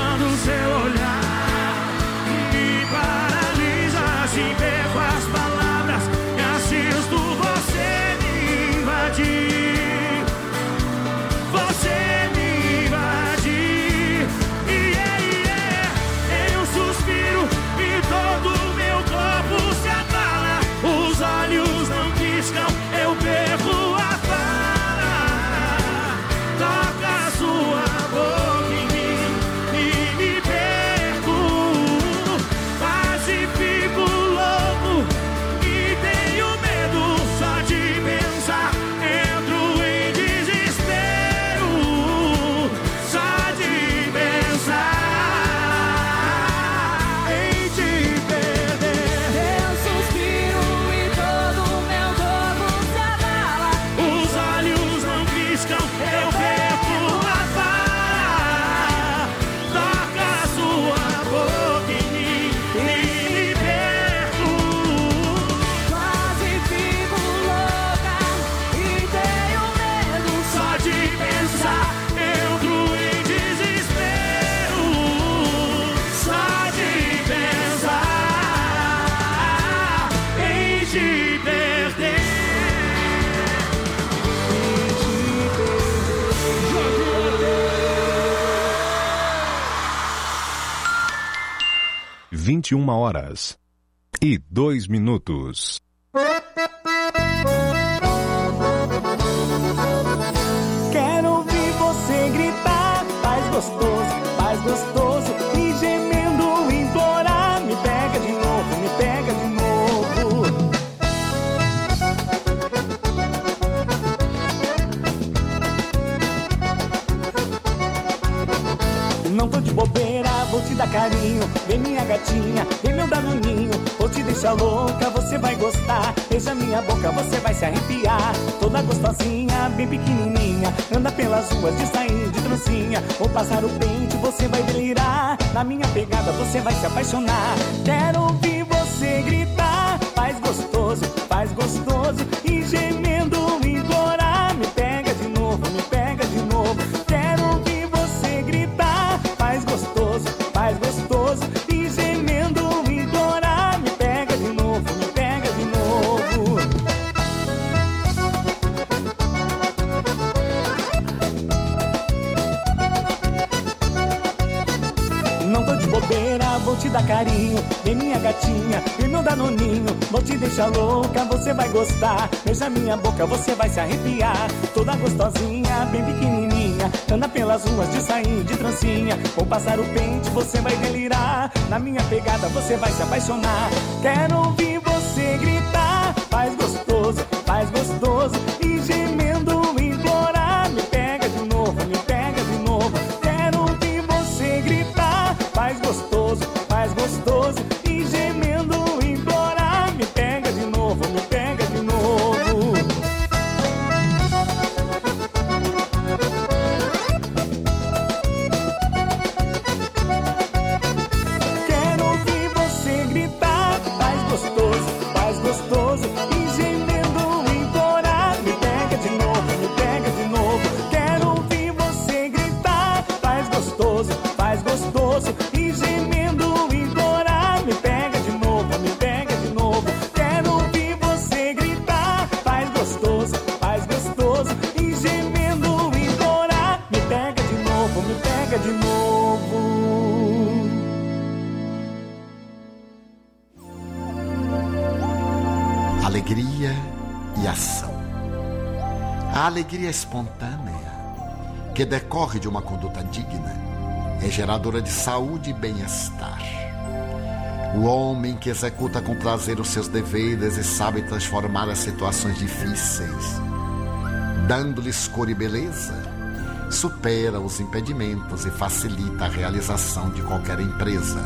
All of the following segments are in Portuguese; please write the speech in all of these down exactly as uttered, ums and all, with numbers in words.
quando seu olhar me paralisa, se perco as palavras e assisto você me invadir. Você me invadir. Yeah, yeah. Em um suspiro e todo meu corpo se abala. Os olhos não piscam, eu perco a fala. Toca a sua boca em mim e me perco. Quase fico louco e tenho medo só de pensar. Entro em desespero só de pensar em te perder. Eu suspiro e todo meu corpo se abala. Os olhos não piscam, eu perco a fala. Toca a sua boca em mim e me perco. Quase fico louca e tenho medo Só de pensar, entro em desespero. Só de pensar em te perder. vinte e uma horas e dois minutos. Quero ouvir você gritar, faz gostoso, faz gostoso, e gemendo implorar, me pega de novo, me pega de novo. Não tô de bobeira, vou te dar carinho, vem minha gatinha, vem meu danoninho, vou te deixar louca, você vai gostar, beija minha boca, você vai se arrepiar, toda gostosinha, bem pequenininha, anda pelas ruas de sair de trancinha, vou passar o pente, você vai delirar, na minha pegada você vai se apaixonar, quero ouvir você gritar, faz gostoso, faz gostoso, e gemendo implorar, me pega de novo, me pega de novo, quero ouvir você gritar, faz gostoso, faz gostoso, e gemendo implorar, me pega de novo, me pega de novo. Não tô de bobeira, vou te dar carinho, vem minha gatinha, vem meu danoninho, vou te deixar louca, você vai gostar, beija minha boca, você vai se arrepiar, toda gostosinha, bem pequenininha, anda pelas ruas de sair de trancinha, vou passar o pente, você vai delirar, na minha pegada você vai se apaixonar, quero ouvir você gritar, faz gostoso, faz gostoso, e gemendo implorar, me pega de novo, me pega de novo, quero ouvir você gritar, faz gostoso, faz gostoso, e gemendo implorar, me pega de novo, me pega de novo. Quero ouvir você gritar, faz gostoso, faz gostoso, e gemendo implorar, me pega de novo, me pega de novo. Quero ouvir você gritar, faz gostoso, faz gostoso, e gemendo implorar, me pega de novo, me pega de novo. Quero ouvir você gritar, faz gostoso, faz gostoso, e gemendo implorar, me pega de novo, me pega de novo. Alegria e ação. A alegria espontânea, que decorre de uma conduta digna, é geradora de saúde e bem-estar. O homem que executa com prazer os seus deveres e sabe transformar as situações difíceis, dando-lhes cor e beleza, supera os impedimentos e facilita a realização de qualquer empresa.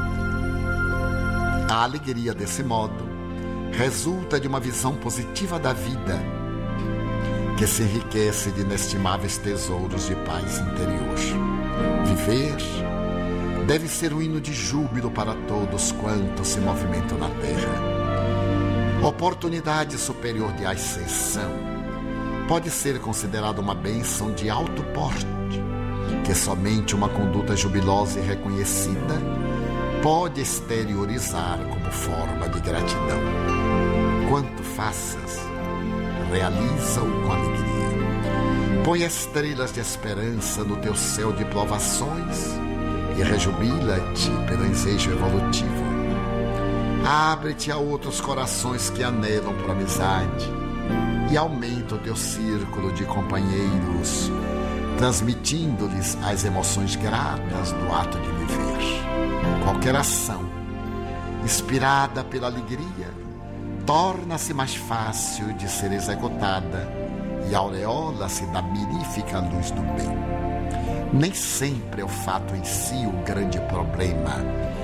A alegria, desse modo, resulta de uma visão positiva da vida, que se enriquece de inestimáveis tesouros de paz interior. Viver deve ser um hino de júbilo para todos quantos se movimentam na terra. Oportunidade superior de ascensão pode ser considerada uma bênção de alto porte, que somente uma conduta jubilosa e reconhecida pode exteriorizar como forma de gratidão. Quanto faças, realiza-o com alegria. Põe estrelas de esperança no teu céu de provações e rejubila-te pelo ensejo evolutivo. Abre-te a outros corações que anelam por amizade e aumenta o teu círculo de companheiros, transmitindo-lhes as emoções gratas do ato de viver. Qualquer ação inspirada pela alegria torna-se mais fácil de ser executada e aureola-se da mirífica luz do bem. Nem sempre é o fato em si o grande problema,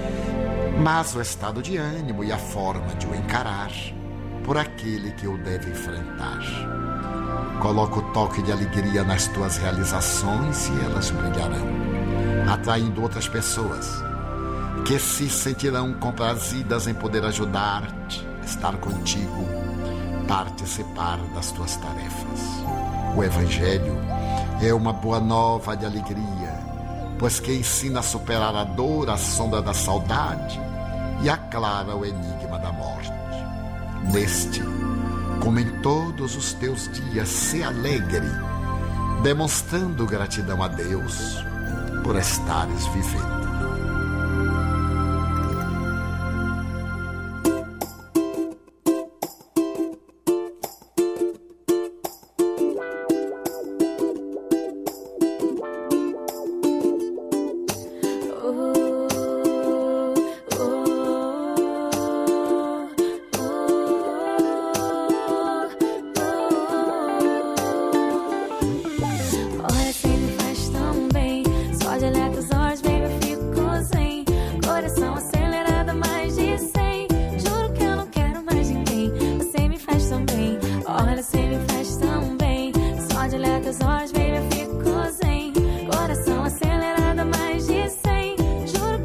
mas o estado de ânimo e a forma de o encarar por aquele que o deve enfrentar. Coloca o toque de alegria nas tuas realizações e elas brilharão, atraindo outras pessoas que se sentirão comprazidas em poder ajudar-te, estar contigo, participar das tuas tarefas. O Evangelho é uma boa nova de alegria, pois que ensina a superar a dor, a sombra da saudade e aclara o enigma da morte. Neste, como em todos os teus dias, se alegre, demonstrando gratidão a Deus por estares vivendo. Teus olhos, baby, eu fico zen. Coração acelerado, mais de cem. Juro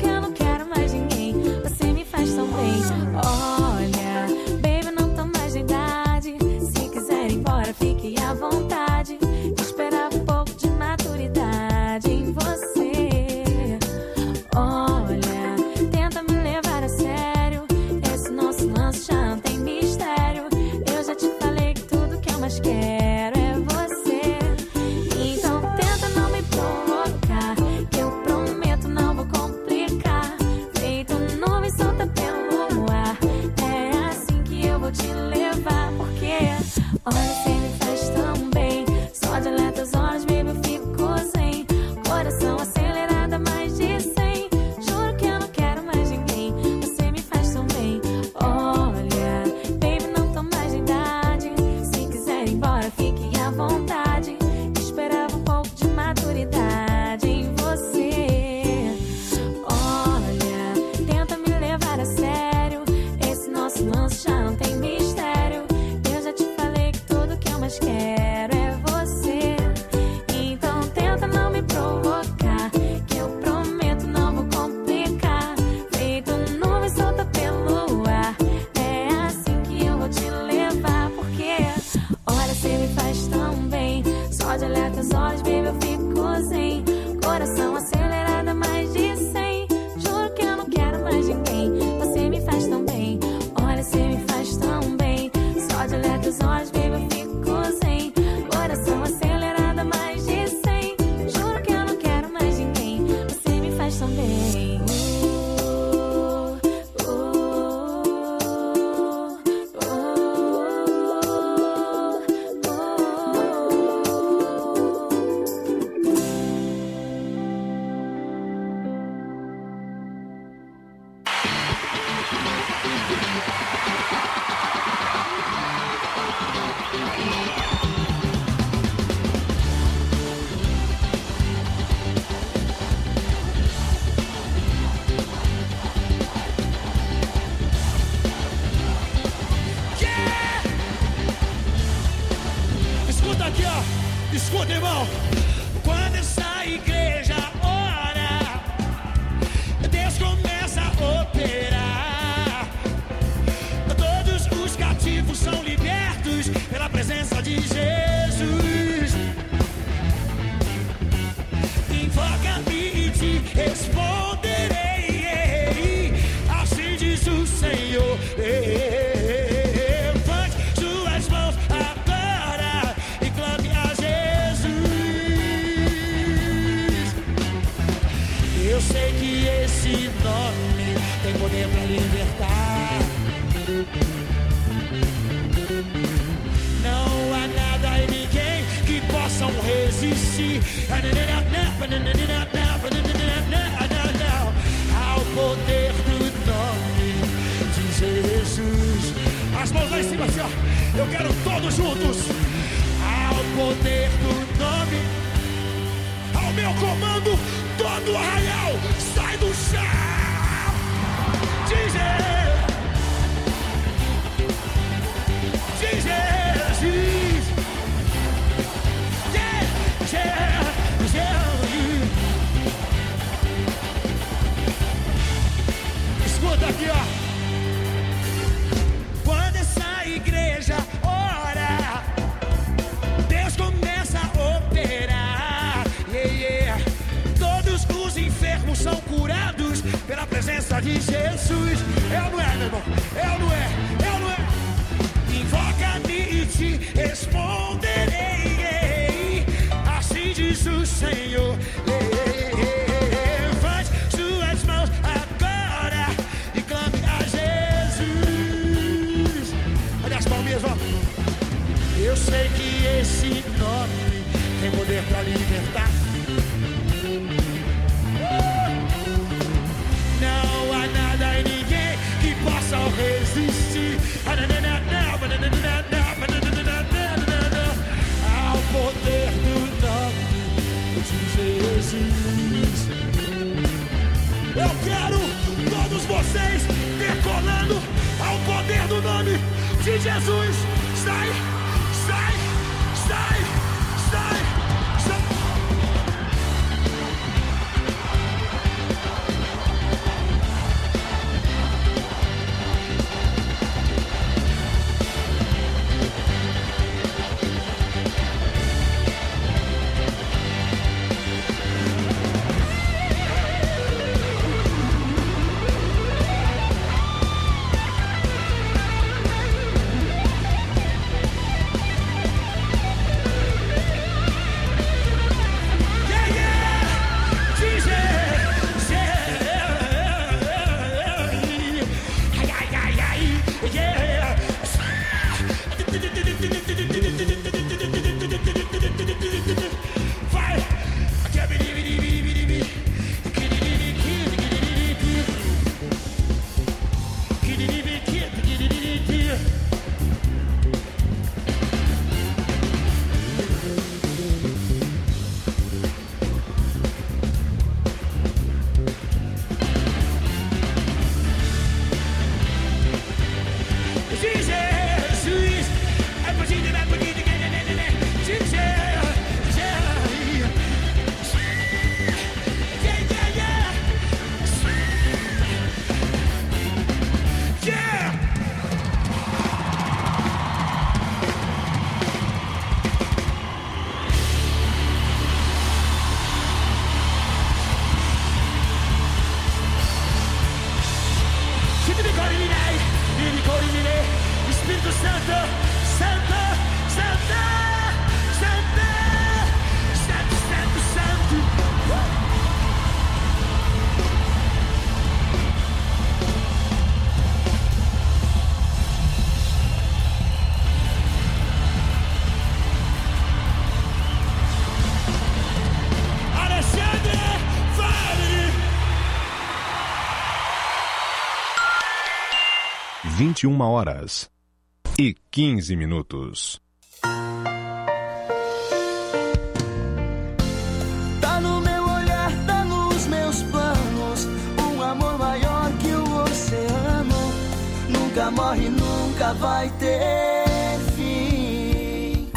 sei que esse nome tem poder pra libertar. Não há nada e ninguém que possam resistir ao poder do nome de Jesus. As mãos lá em cima assim, ó. Eu quero todos juntos. Ao poder do nome, ao meu comando, todo o arraial sai do chão. De Jesus, yeah, yeah, yeah. Escuta aqui, ó. Quando essa igreja ora, Deus começa a operar, yeah, yeah. Todos os enfermos são curados pela presença de Jesus. É ou não é, meu irmão? É ou não é? É ou não é? Invoca-me e te responderei, assim diz o Senhor. Levante suas mãos agora e clame a Jesus. Olha as palminhas, ó. Eu sei que esse nome tem poder pra libertar. Não há nada e ninguém que possa resistir ao poder do nome de Jesus. Eu quero todos vocês decolando ao poder do nome de Jesus. Sai, sai, sai, sai, sai. Espírito Santo, Santo, Santo, Santo, Santo, Santo, Santo. Alexandre, fale! vinte e uma horas e quinze minutos. Tá no meu olhar, tá nos meus planos, um amor maior que o oceano, nunca morre, nunca vai ter fim.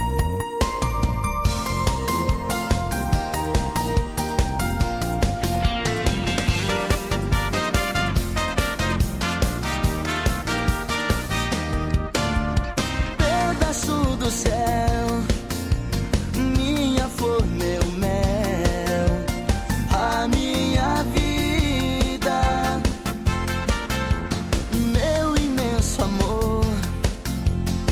Pedaço do céu, minha flor, meu mel, a minha vida, meu imenso amor,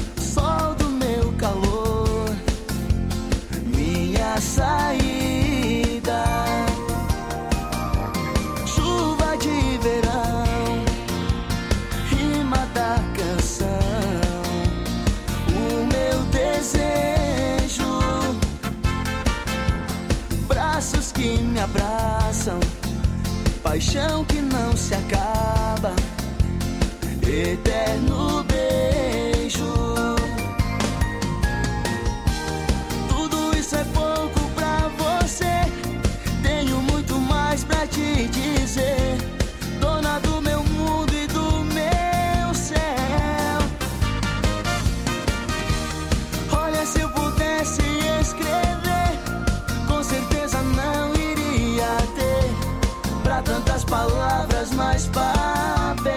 paixão que não se acaba, eterno beijo. Tudo isso é pouco pra você, tenho muito mais pra te dizer. Dona do meu mundo e do meu céu. Olha, se eu pudesse escrever, com certeza não iria ter pra tantas palavras mais papel.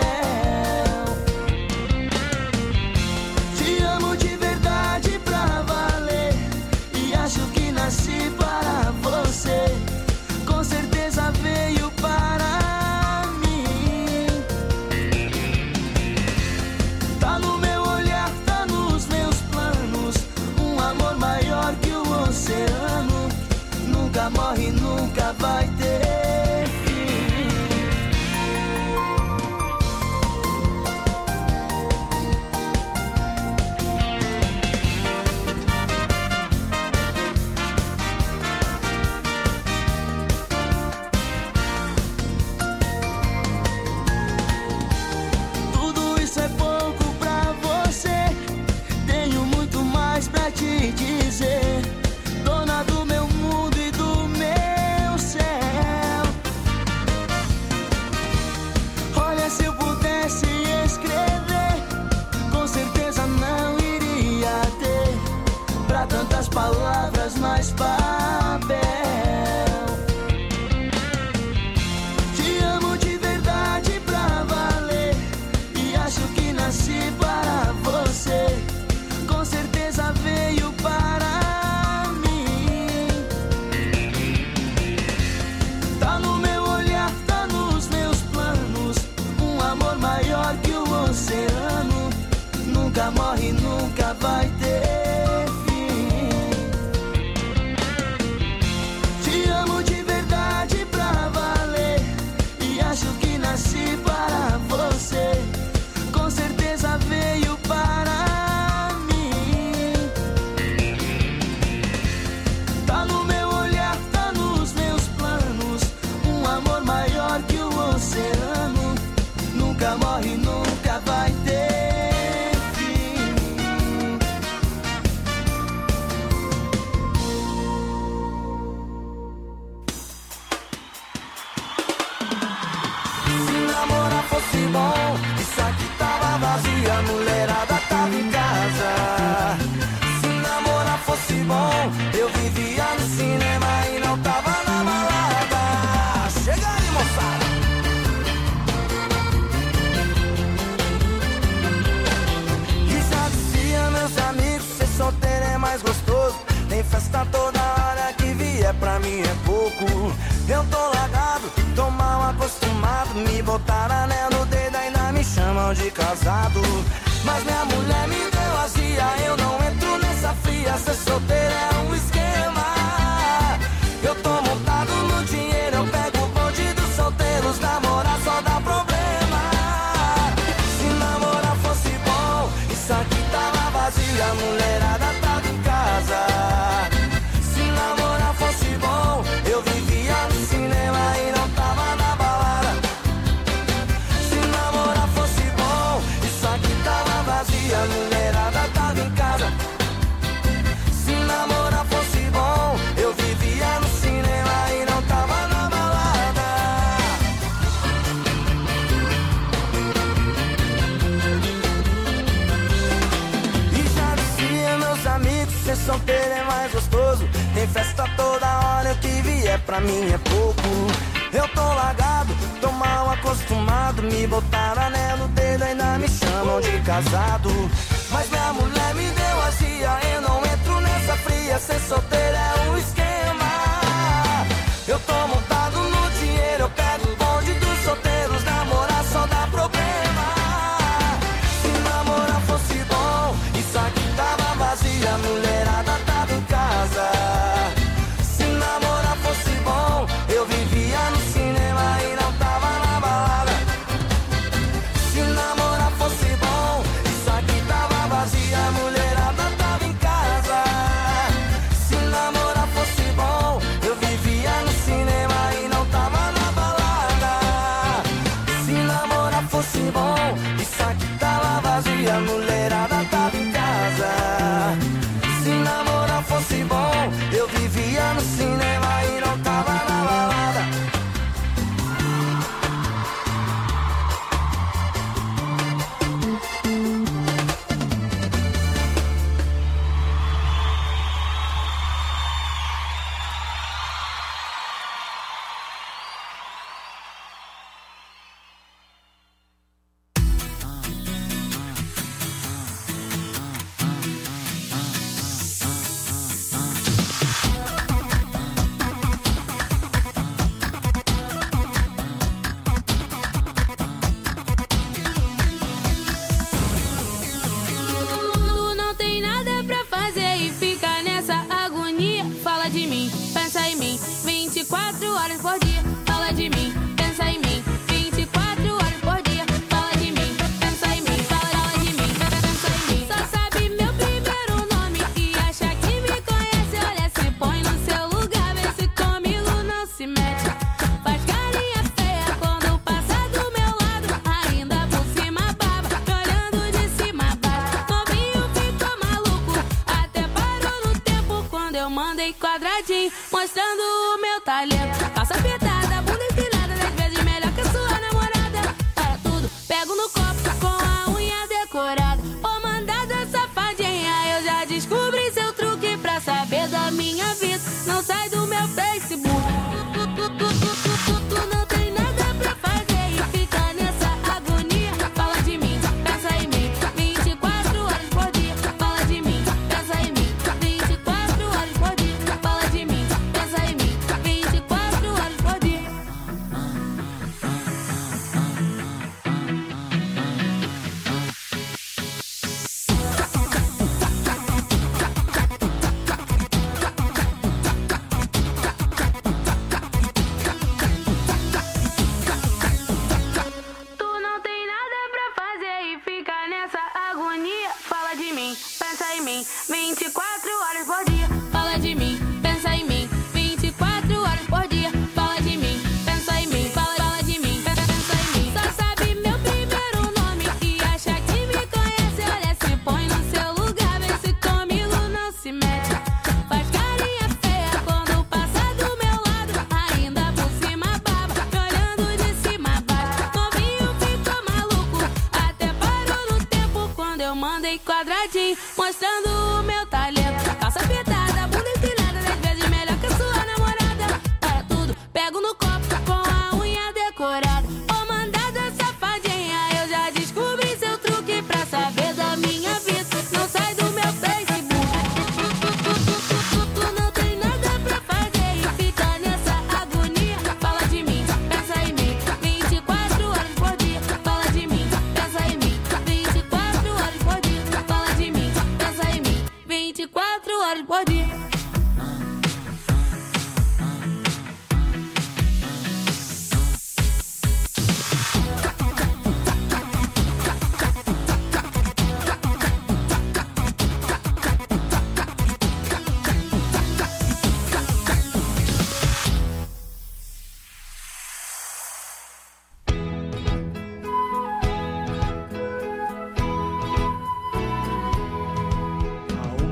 Te amo de verdade pra valer, e acho que nasci para você. Com certeza veio para mim. Tá no meu olhar, tá nos meus planos, um amor maior que o oceano. Nunca morre, nunca vai ter fim. Tudo isso é pouco pra você, tenho muito mais pra te dizer. Dona do meu mundo e do meu céu. Olha, se eu pudesse escrever, com certeza não iria ter pra tantas palavras mais papel. Te amo de verdade pra valer, e acho que nasci para você. Com certeza veio para mim. Tá no meu olhar, tá nos meus planos, um amor maior que o oceano. Nunca morre, nunca vai ter fim. Te amo de verdade pra valer, e acho que nasci para você. Com certeza veio para mim. Tá no meu olhar, tá nos meus planos, um amor maior que o oceano. Nunca morre, nunca vai ter fim. Se namorar fosse bom, isso aqui tava vazia, a mulherada tava em casa. Se namorar fosse bom, eu vivia no cinema e não tava na balada. Chega aí, moçada. E já dizia meus amigos, ser solteiro é mais gostoso. Tem festa toda hora, que vier pra mim é pouco. Eu tô largado, tô mal acostumado, me botaram anel no dedo, ainda me chamam de casado. Mas minha mulher me deu azia, eu não entro nessa fria, ser solteiro é um esquema. Eu tô montado no dinheiro, eu pego o bonde dos solteiros, namorar só dá problema. Se namorar fosse bom, isso aqui tava vazio, a mulherada tava em casa. Se namorar fosse bom, eu vivia no cinema e não tava na balada. Se namorar fosse bom, isso aqui tava vazio, a mulherada tava em casa. Se namorar fosse bom, eu vivia no cinema e não tava na balada. E já dizia meus amigos, ser solteiro é mais gostoso. Tem festa toda hora, o que vier pra mim é pouco. Eu tô largado, tô mal acostumado, me botaram anel no dedo, ainda me chamam de casado. Mas minha mulher me deu azia, eu não entro nessa fria, ser solteiro é um esquema. Eu tô montado no dinheiro, eu pego o bonde dos solteiros, namorar só dá problema. Se namorar fosse bom, isso aqui tava vazio, a mulherada tava em casa. Se namorar fosse bom, eu vivia no cinema e não tava na balada. Se namorar fosse bom, isso aqui tava vazio, a mulherada tava em casa. Se namorar fosse bom, eu vivia no cinema e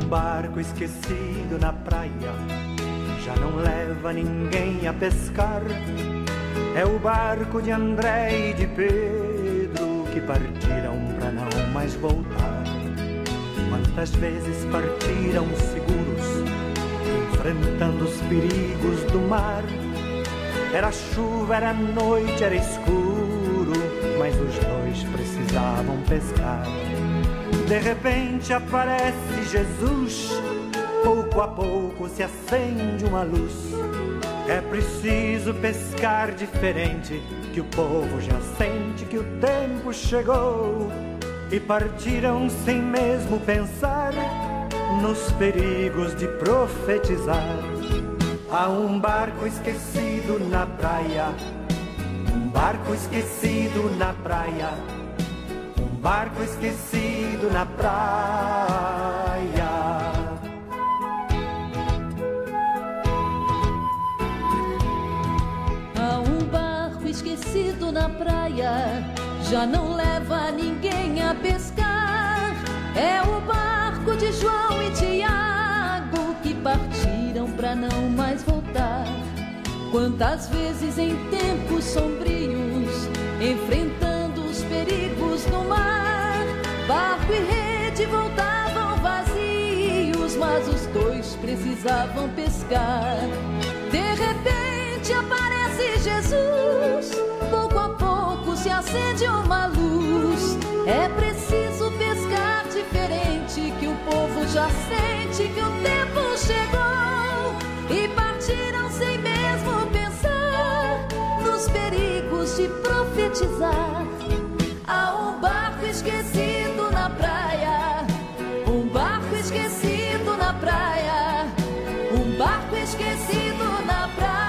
Um barco esquecido na praia já não leva ninguém a pescar. É o barco de André e de Pedro que partiram pra não mais voltar. Quantas vezes partiram seguros, enfrentando os perigos do mar. Era chuva, era noite, era escuro, mas os dois precisavam pescar. De repente aparece Jesus, pouco a pouco se acende uma luz. É preciso pescar diferente, que o povo já sente que o tempo chegou. E partiram sem mesmo pensar nos perigos de profetizar. Há um barco esquecido na praia, um barco esquecido na praia, um barco esquecido na praia. Há um barco esquecido na praia, já não leva ninguém a pescar. É o barco de João e Tiago que partiram pra não mais voltar. Quantas vezes em tempos sombrios, enfrentando os perigos do mar, barco e rede voltavam vazios, mas os dois precisavam pescar. De repente aparece Jesus, pouco a pouco se acende uma luz. É preciso pescar diferente, que o povo já sente que o tempo chegou. E partiram sem mesmo pensar nos perigos de profetizar. Há um barco esquecido na praia, um barco esquecido na praia, um barco esquecido na praia.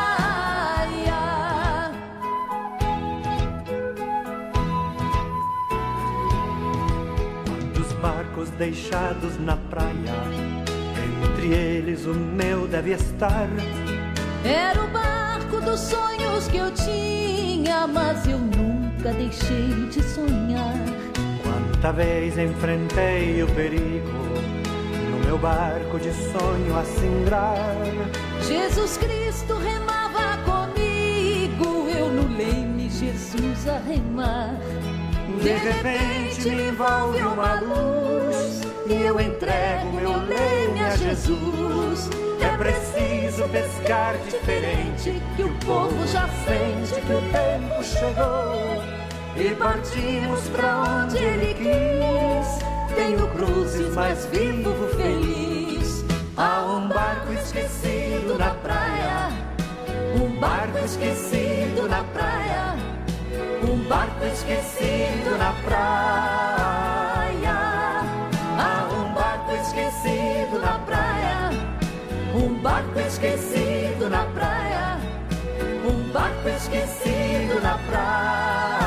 Barcos deixados na praia, entre eles o meu deve estar. Era o barco dos sonhos que eu tinha, mas eu nunca deixei de sonhar. Quanta vez enfrentei o perigo no meu barco de sonho a singrar. Jesus Cristo remava comigo, eu no leme Jesus a remar. De repente me envolve uma luz e eu entrego meu leme a Jesus. É preciso pescar diferente, que o povo já sente que o tempo chegou. E partimos pra onde Ele quis. Tenho cruzes, mas vivo feliz. Há um barco esquecido na praia, um barco esquecido na praia, um barco esquecido na praia. Há um barco esquecido na praia, um barco esquecido na praia, um barco esquecido na praia.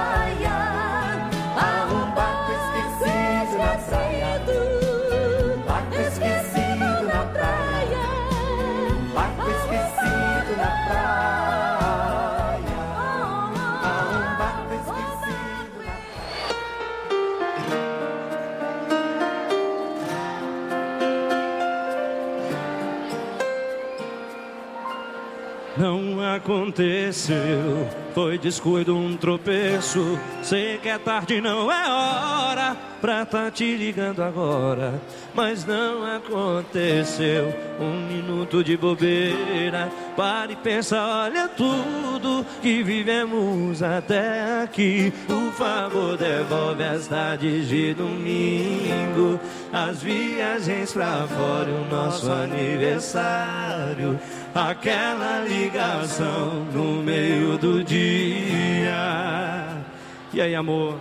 Há um barco esquecido na praia, um barco esquecido na praia, um barco esquecido na praia. Não aconteceu, foi descuido, um tropeço. Sei que é tarde, não é hora pra tá te ligando agora. Mas não aconteceu, um minuto de bobeira. Para e pensa, olha tudo que vivemos até aqui. Por favor, devolve as tardes de domingo, as viagens pra fora, o nosso aniversário, aquela ligação no meio do dia. E aí, amor?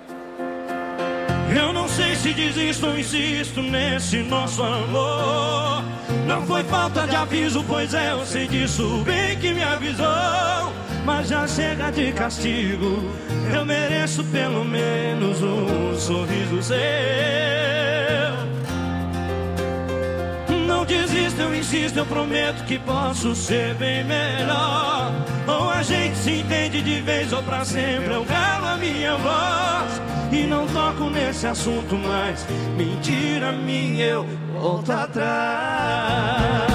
Eu não sei se desisto ou insisto nesse nosso amor. Não foi falta de aviso, pois é, eu sei disso, bem que me avisou. Mas já chega de castigo, eu mereço pelo menos um sorriso seu. Não Não desisto, eu insisto, eu prometo que posso ser bem melhor. Ou a gente se entende de vez ou pra sempre, eu calo a minha voz e não toco nesse assunto mais. Mentira minha, eu volto atrás.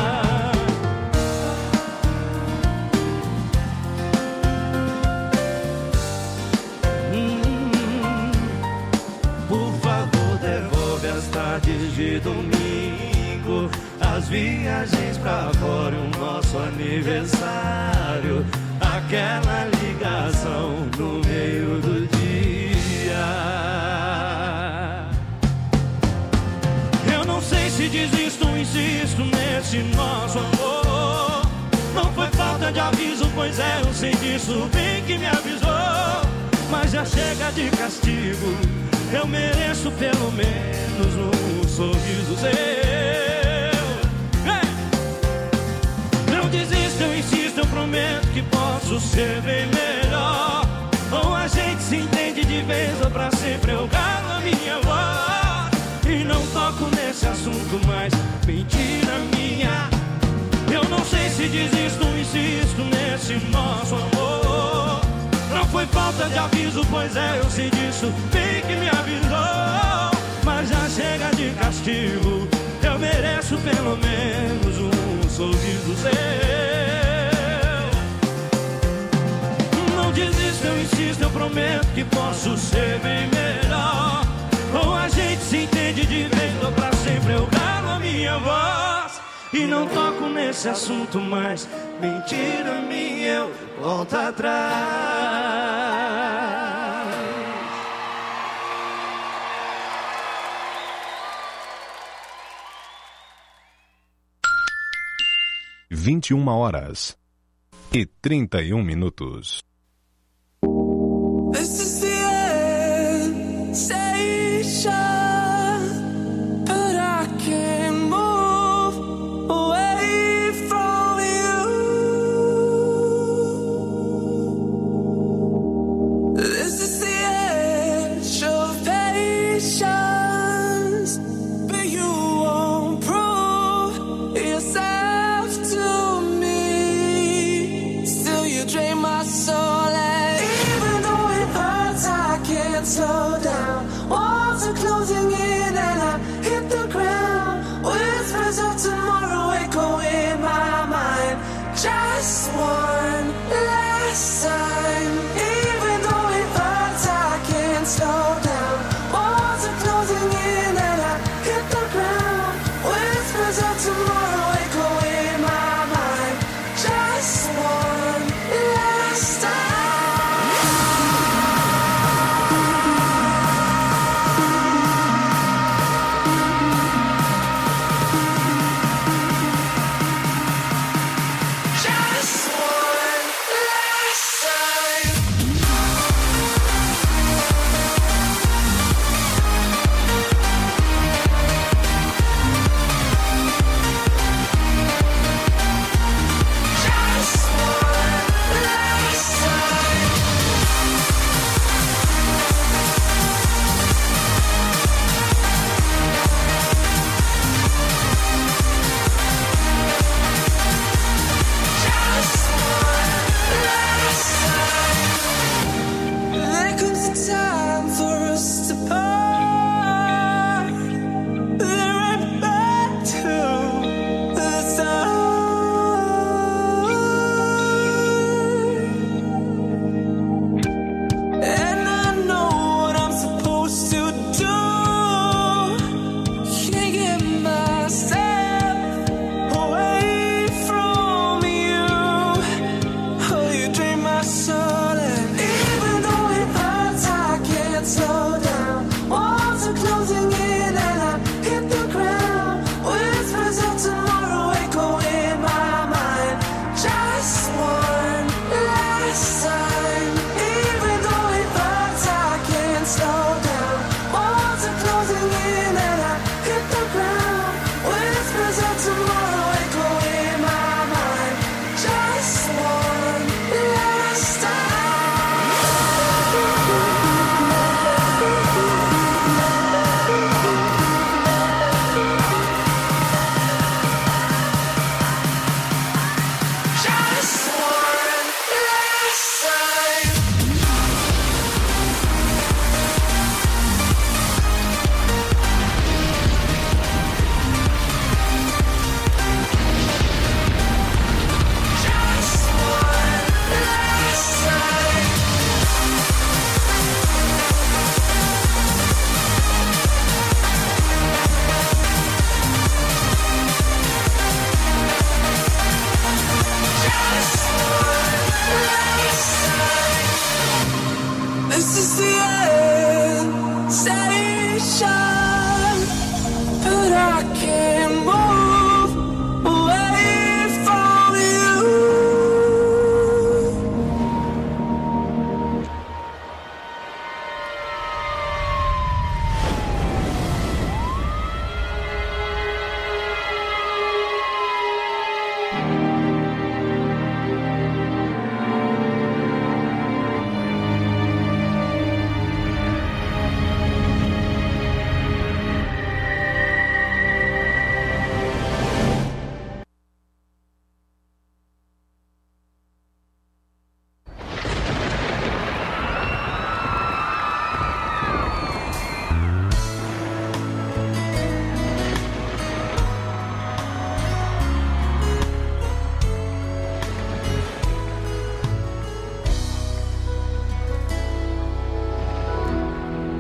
hum, Por favor, devolve as tardes de domingo, as viagens pra fora, o nosso aniversário, aquela ligação no meio do dia. Eu não sei se desisto ou insisto nesse nosso amor. Não foi falta de aviso, pois é, eu sei disso, bem que me avisou. Mas já chega de castigo, eu mereço pelo menos um sorriso seu. Não desisto, eu insisto, eu prometo que posso ser bem melhor. Ou a gente se entende de vez ou pra sempre, eu calo a minha voz e não toco nesse assunto mais. Mentira minha, eu não sei se desisto ou insisto nesse nosso amor. Não foi falta de aviso, pois é, eu sei disso, bem que me avisou. Mas já chega de castigo, eu mereço pelo menos um sorriso seu. Não desisto, eu insisto, eu prometo que posso ser bem melhor. Ou a gente se entende de vez ou pra sempre, eu calo a minha voz e não toco nesse assunto mais. Mentira minha, eu volto atrás. vinte e uma horas e trinta e um minutos. This is the end station, but I can't move away from you. This is the edge of patience, but you won't prove yourself to me. Still you drain my soul.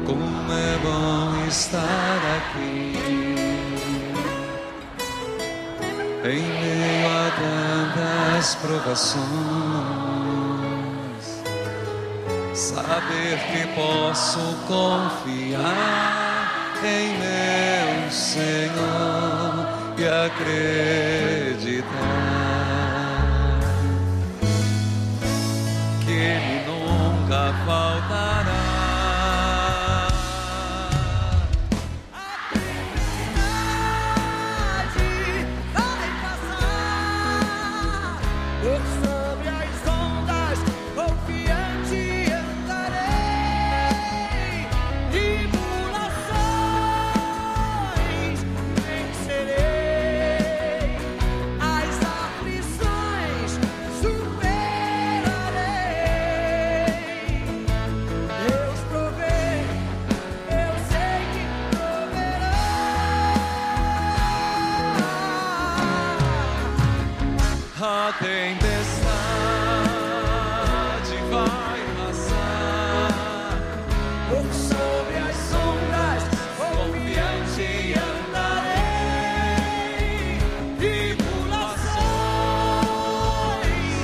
como é bom estar aqui, em meio a tantas provações, saber que posso confiar em meu Senhor e acreditar que Ele nunca faltará. A tempestade vai passar, por sobre as sombras, confiante andarei, tribulações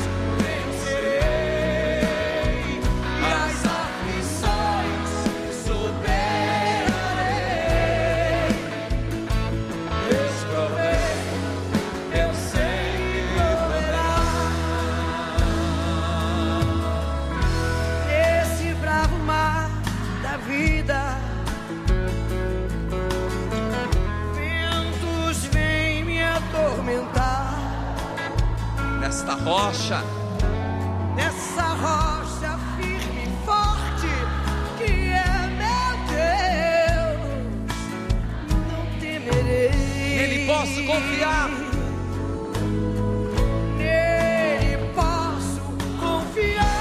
vencerei, e as aflições superarei. Deus provê, eu sei. Vida, ventos vêm me atormentar. Nesta rocha, nessa rocha firme e forte que é meu Deus, não temerei. Nele posso confiar. Nele posso confiar.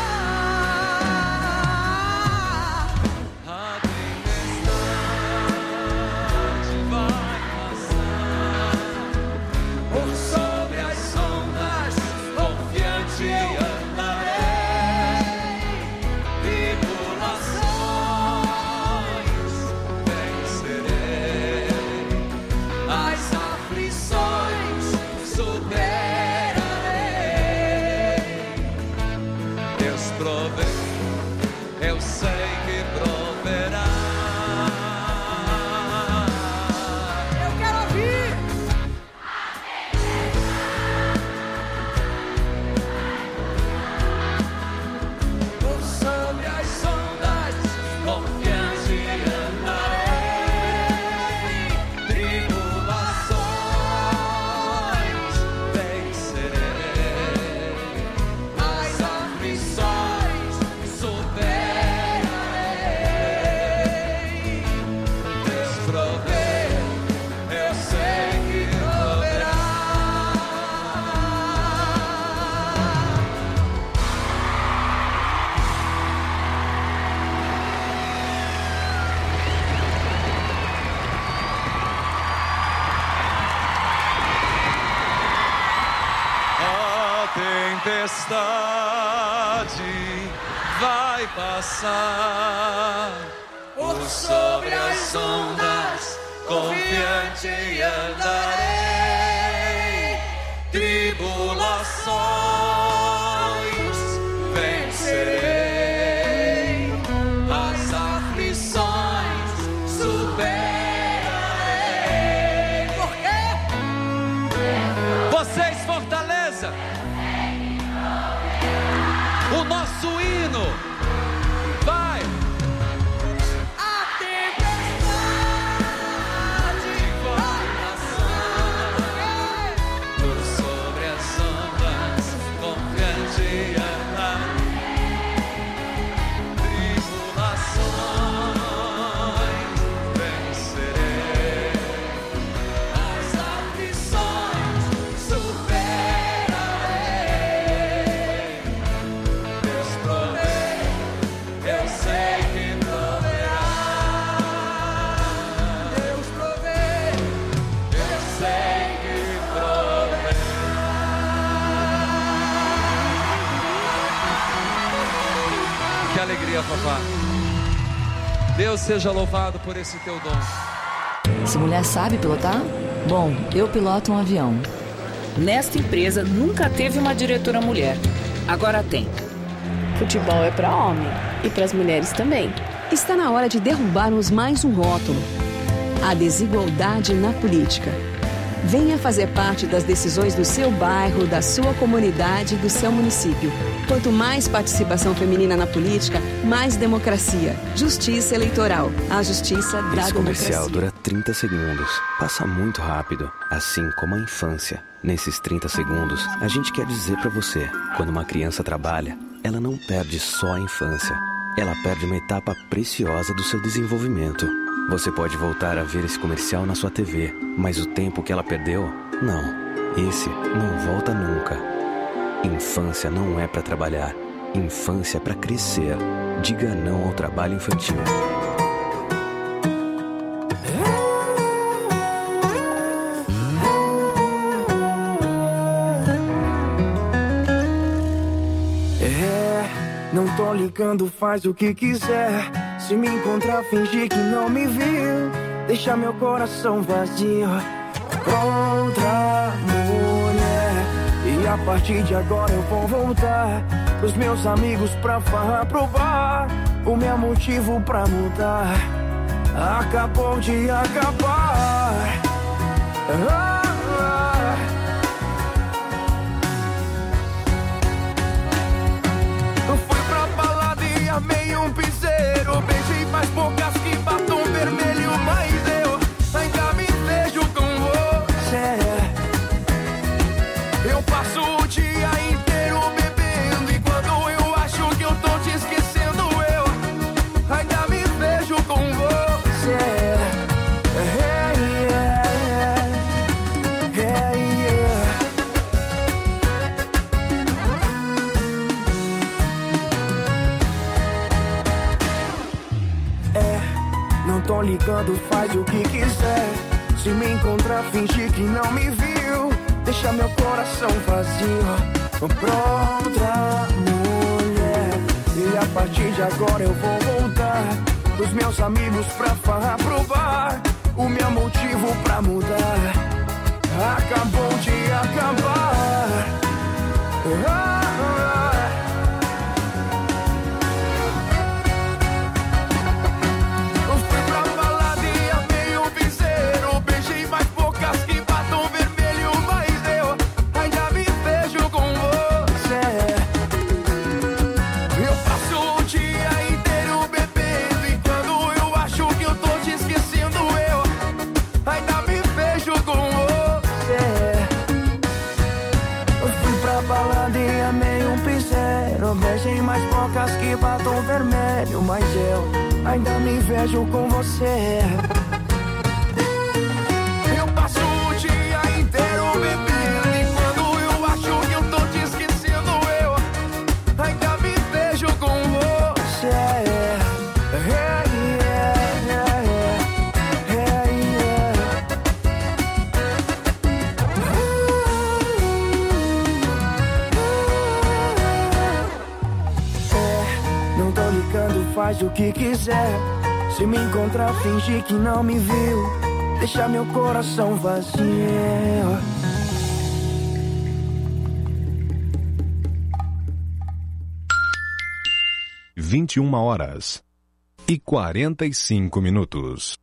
Eu sei que proverá. Eu quero ouvir. Por sobre as ondas, confiante andarei, tribulações vencerei, as aflições superarei. Deus provê, eu sei que proverá. A tempestade vai passar, por sobre as ondas, confiante andarei, tribulações vencerei, as aflições superarei. Por quê? Vocês, Fortaleza, o nosso hino vai. A tempestade vai passar, por sobre as ondas, confiante andarei, tribulações vencerei, as aflições superarei. Deus provê, eu sei que proverá. Deus provê, eu sei que proverá. Que alegria, papá. Deus seja louvado por esse teu dom. Se mulher sabe pilotar? Bom, eu piloto um avião. Nesta empresa nunca teve uma diretora mulher. Agora tem. Futebol é para homem e para as mulheres também. Está na hora de derrubarmos mais um rótulo: a desigualdade na política. Venha fazer parte das decisões do seu bairro, da sua comunidade, do seu município. Quanto mais participação feminina na política, mais democracia. Justiça Eleitoral. A justiça da democracia. Esse comercial dura trinta segundos. Passa muito rápido, assim como a infância. Nesses trinta segundos, a gente quer dizer pra você: quando uma criança trabalha, ela não perde só a infância. Ela perde uma etapa preciosa do seu desenvolvimento. Você pode voltar a ver esse comercial na sua T V, mas o tempo que ela perdeu, não. Esse não volta nunca. Infância não é pra trabalhar. Infância é pra crescer. Diga não ao trabalho infantil. É, não tô ligando, faz o que quiser. Se me encontrar, fingir que não me viu. Deixa meu coração vazio contra mulher. E a partir de agora eu vou voltar pros meus amigos pra farra, pro bar. O meu motivo pra mudar acabou de acabar. Ah, ah. Eu fui pra balada e amei um piseiro. Beijei mais bocas que batom vermelho, mas eu ainda me vejo com você. Eu passo o dia inteiro bebendo e quando eu acho que eu tô te esquecendo, eu ainda me vejo com você. Hey, yeah, yeah. Hey, yeah. É, não tô ligando, faz o que quiser. Se me encontrar, fingir que não me viu. Deixa meu coração vazio pra outra mulher. E a partir de agora eu vou voltar pros meus amigos pra farra, pro bar. O meu motivo pra mudar acabou de acabar. Ah, ah. Eu fui pra balada e amei um piseiro. Beijei mais bocas que batom vermelho, mas eu ainda me vejo com você. Eu passo o dia inteiro bebendo e quando eu acho que eu tô te esquecendo, eu ainda me vejo com você. Eu fui pra balada e amei um piseiro. Beijei mais bocas que batom vermelho, mas eu ainda me vejo com você. Eu passo o dia inteiro bebendo e quando eu acho que eu tô te esquecendo, eu ainda me vejo com você. Hey, yeah, yeah, yeah. Hey, yeah. É, não tô ligando, faz o que quiser. Se me encontrar, fingir que não me viu. Deixa meu coração vazio. vinte e uma horas e quarenta e cinco minutos.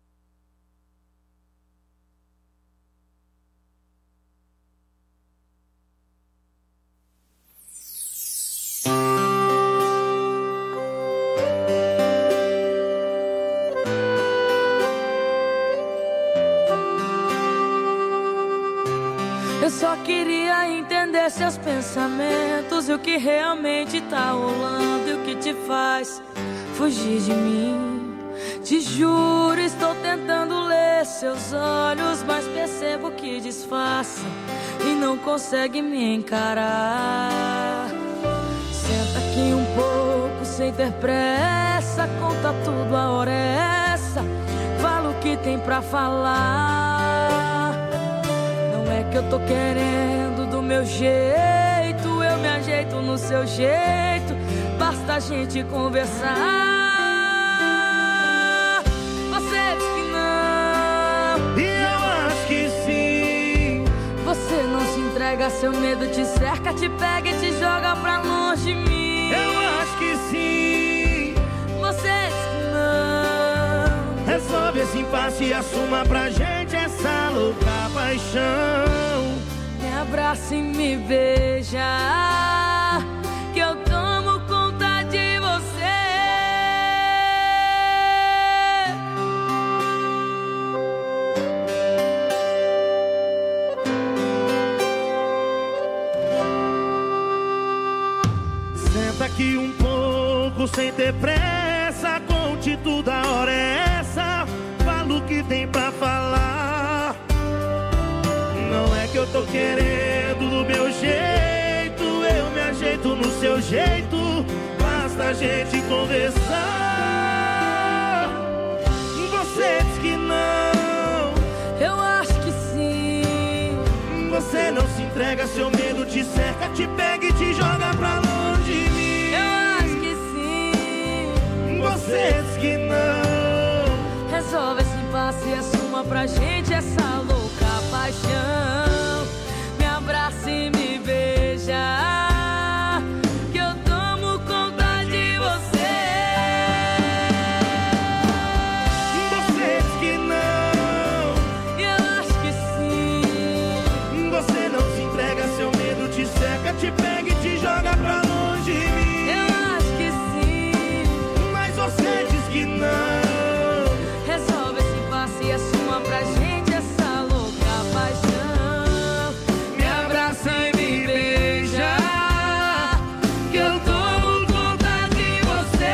Eu só queria entender seus pensamentos e o que realmente tá rolando e o que te faz fugir de mim. Te juro, estou tentando ler seus olhos, mas percebo que disfarça e não consegue me encarar. Senta aqui um pouco sem ter pressa, conta tudo, a hora é essa. Fala o que tem pra falar. Não é que eu tô querendo do meu jeito, eu me ajeito no seu jeito, basta a gente conversar. entrega, seu medo te cerca, te pega e te joga pra longe de mim. Eu acho que sim. Você diz que não. Resolve esse impasse e assuma pra gente essa louca paixão. Me abraça e me beija, que eu tomo conta de você. Senta aqui um pouco sem ter pressa, conte tudo, a hora é essa. Fala o que tem pra falar. Não é que eu tô querendo do meu jeito, eu me ajeito no seu jeito. Basta a gente conversar. Você diz que não. Eu acho que sim. Você não se entrega, seu medo te cerca, te pega e te joga pra longe de mim. Eu acho que sim. Você diz que não. Resolve esse impasse e assuma pra gente essa louca paixão. Me abraça e me beija, que eu tomo conta de você. Você diz que não. E eu acho que sim. Você não se entrega, seu medo te cerca, te pega e te joga pra longe de mim. Eu acho que sim. Mas você diz que não. Resolve esse impasse e assuma pra gente essa louca paixão. Me abraça e me beija, que eu tomo conta de você.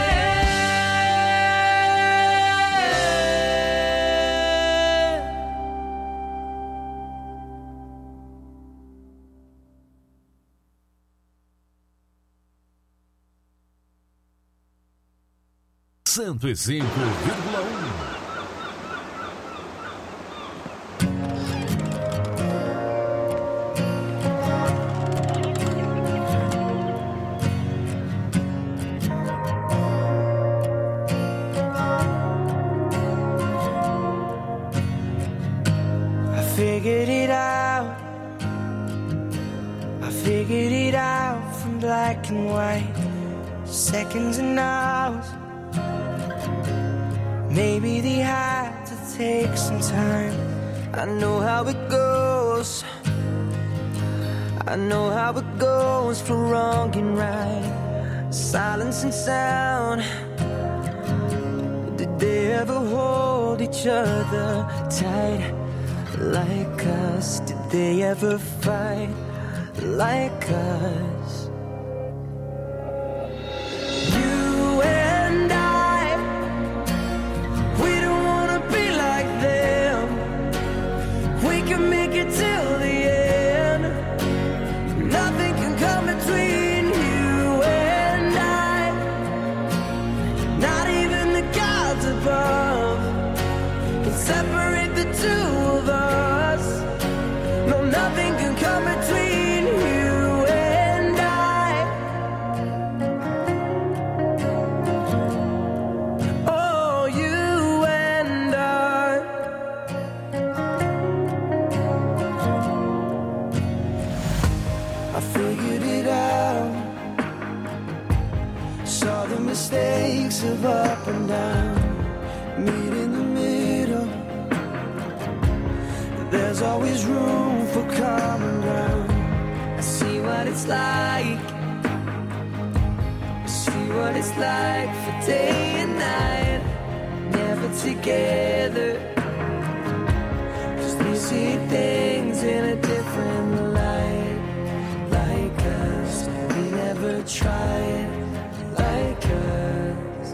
cento e cinco vírgula um. I figured it out. I figured it out from black and white, seconds and hours. Maybe they had to take some time. I know how it goes. I know how it goes for wrong and right, silence and sound. Did they ever hold each other tight like us? Did they ever fight like us? You and I, we don't wanna be like them. We can make it till the end. Nothing can come between you and I. Not even the gods above can separate the two of us. No, nothing can come between you and I. Oh, you and I. I figured it out. Saw the mistakes of up and down. Meet in the middle. There's always room for common ground. I see what it's like. I see what it's like for day and night. Never together. 'Cause they see things in a different light. Like us, we never tried like us.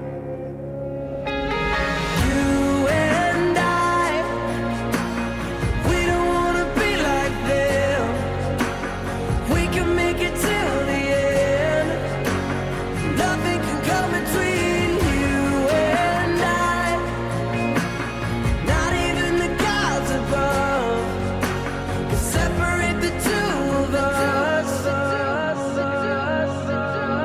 You and I, we don't wanna be like them. We can make it till the end. Nothing can come between you and I. Not even the gods above can separate the two of us.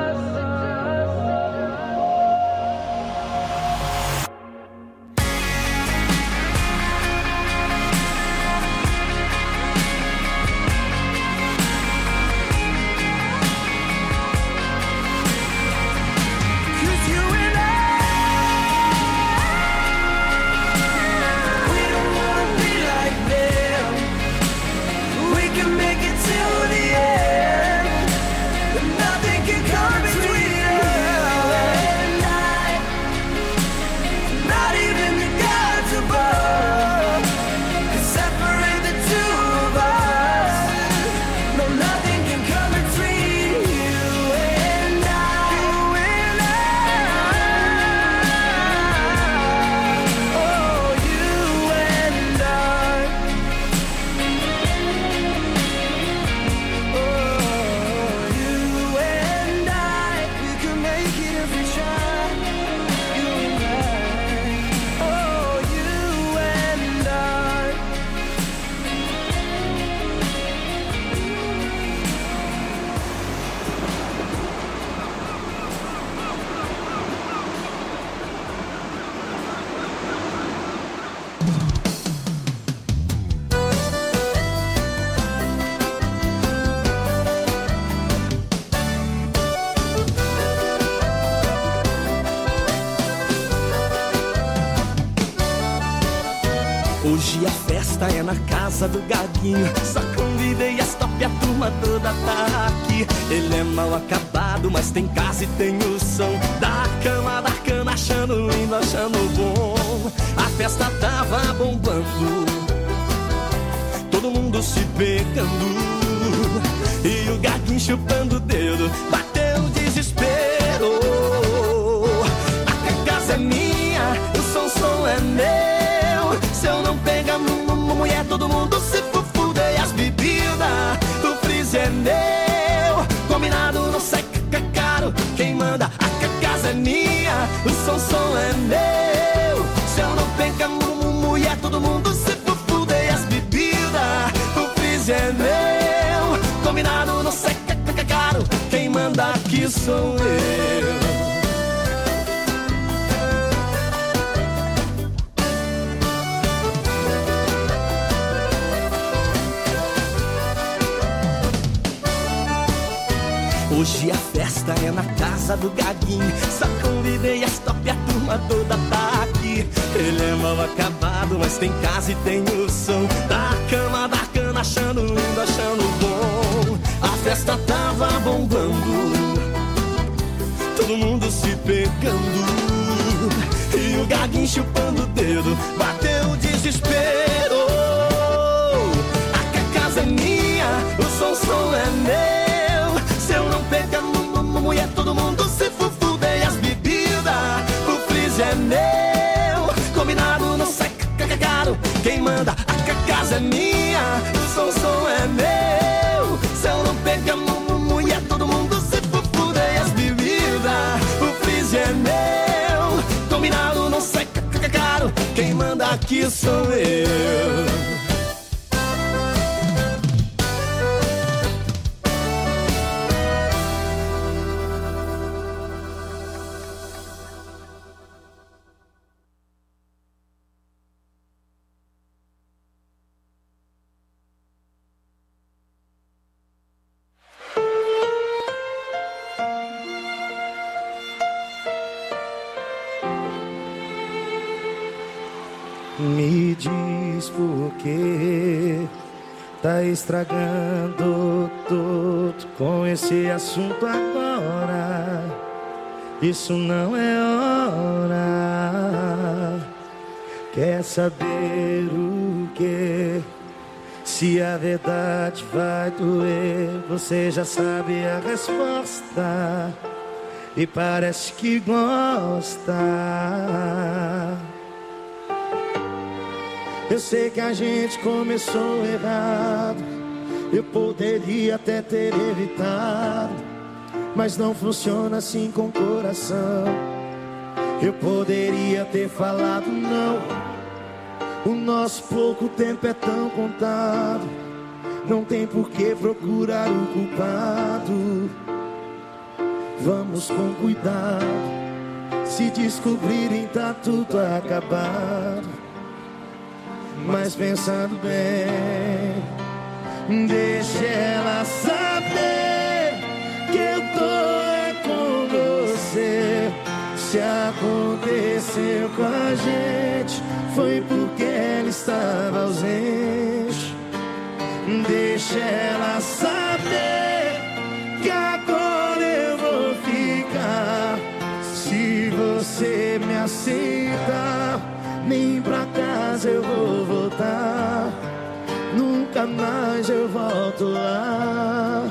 Hoje a festa é na casa do Gaguinho. Só convidei as top, a turma toda tá aqui. Ele é mal acabado, mas tem casa e tem o som da cama, da cana, achando lindo, achando bom. A festa tava bombando, todo mundo se pegando, e o Gaguinho chupando o dedo. Bateu o desespero. A casa é minha, o som, som é meu. Se eu não pegar mulher, todo mundo se fufude. As bebidas, o freezer é meu. Combinado não sai caro. Quem manda, a casa é minha, o som, som é meu. Se eu não pegar mulher, todo mundo se fufude. As bebidas, o freezer é meu. Combinado não sai caro. Quem manda aqui sou eu. Hoje a festa é na casa do Gaguinho. Só convidei as top, a turma toda tá aqui. Ele é mal acabado, mas tem casa e tem o som da cama, da cana, achando lindo, achando bom. A festa tava bombando, todo mundo se pegando, e o Gaguinho chupando o dedo. Bateu o desespero. A casa é minha, o som, som é meu. Se eu não pegar mulher, todo mundo se fufude. As bebidas, o freezer é meu. Combinado não sai caro. Quem manda, a casa é minha, o som, som é meu. Se eu não pegar mulher, todo mundo se fufude. As bebidas, o freezer é meu. Combinado não sai caro. Quem manda aqui sou eu. Me diz por que tá estragando tudo com esse assunto agora. Isso não é hora. Quer saber o que? Se a verdade vai doer, você já sabe a resposta e parece que gosta. Eu sei que a gente começou errado, eu poderia até ter evitado, mas não funciona assim com o coração. Eu poderia ter falado não, o nosso pouco tempo é tão contado. Não tem por que procurar o culpado. Vamos com cuidado, se descobrirem tá tudo acabado. Mas pensando bem, deixa ela saber que eu tô é com você. Se aconteceu com a gente, foi porque ela estava ausente. Deixa ela saber que agora eu vou ficar. Se você me aceita, nem pra casa eu vou voltar. Nunca mais eu volto lá.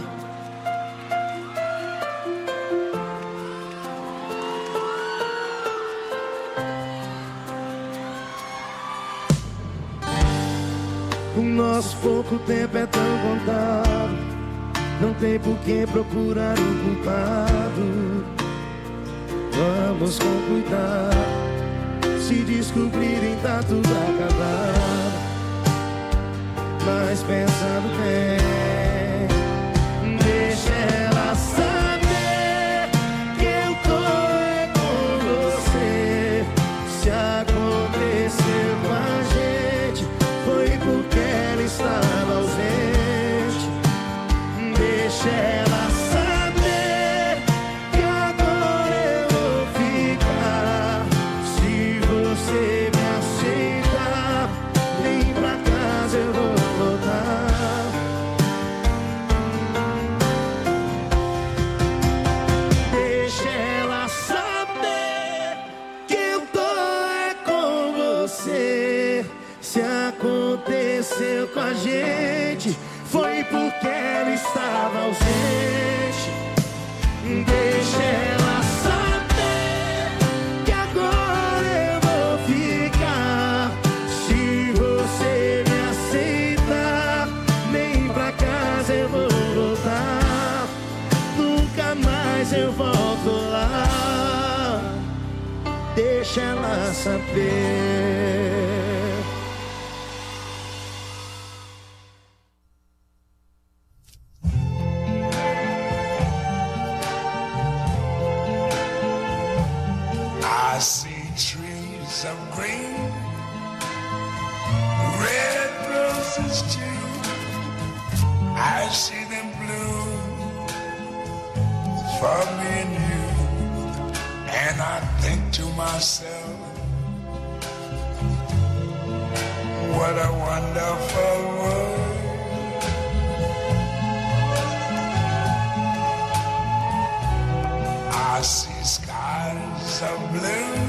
O nosso pouco tempo é tão contado, não tem por que procurar o culpado. Vamos com cuidado, se descobrirem tá tudo acabado. Mas pensando bem, deixa ela saber que eu tô é com você. Se aconteceu com a gente, foi porque ela estava ausente. Deixa ela saber que agora eu vou ficar. Se você me aceita, nem você. Se aconteceu com a gente, foi porque ela estava ausente. Deixa ela saber que agora eu vou ficar. Se você me aceitar, nem pra casa eu vou voltar. Nunca mais eu volto lá. Deixa ela saber. I see trees of green, red roses too. I see them bloom for me and you. And I think to myself, what a wonderful world. I see skies of blue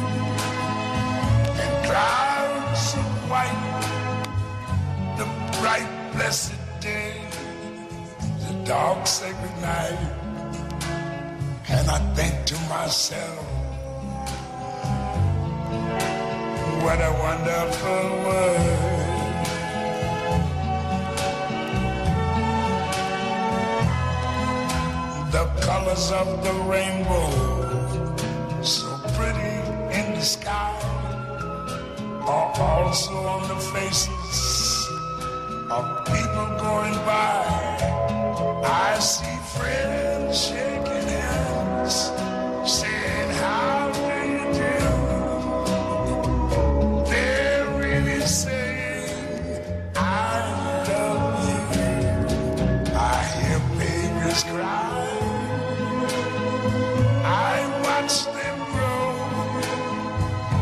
and clouds of white, the bright blessed day, the dark sacred night. And I think to myself, what a wonderful world. The colors of the rainbow, so pretty in the sky, are also on the faces of people going by. I see friends shaking hands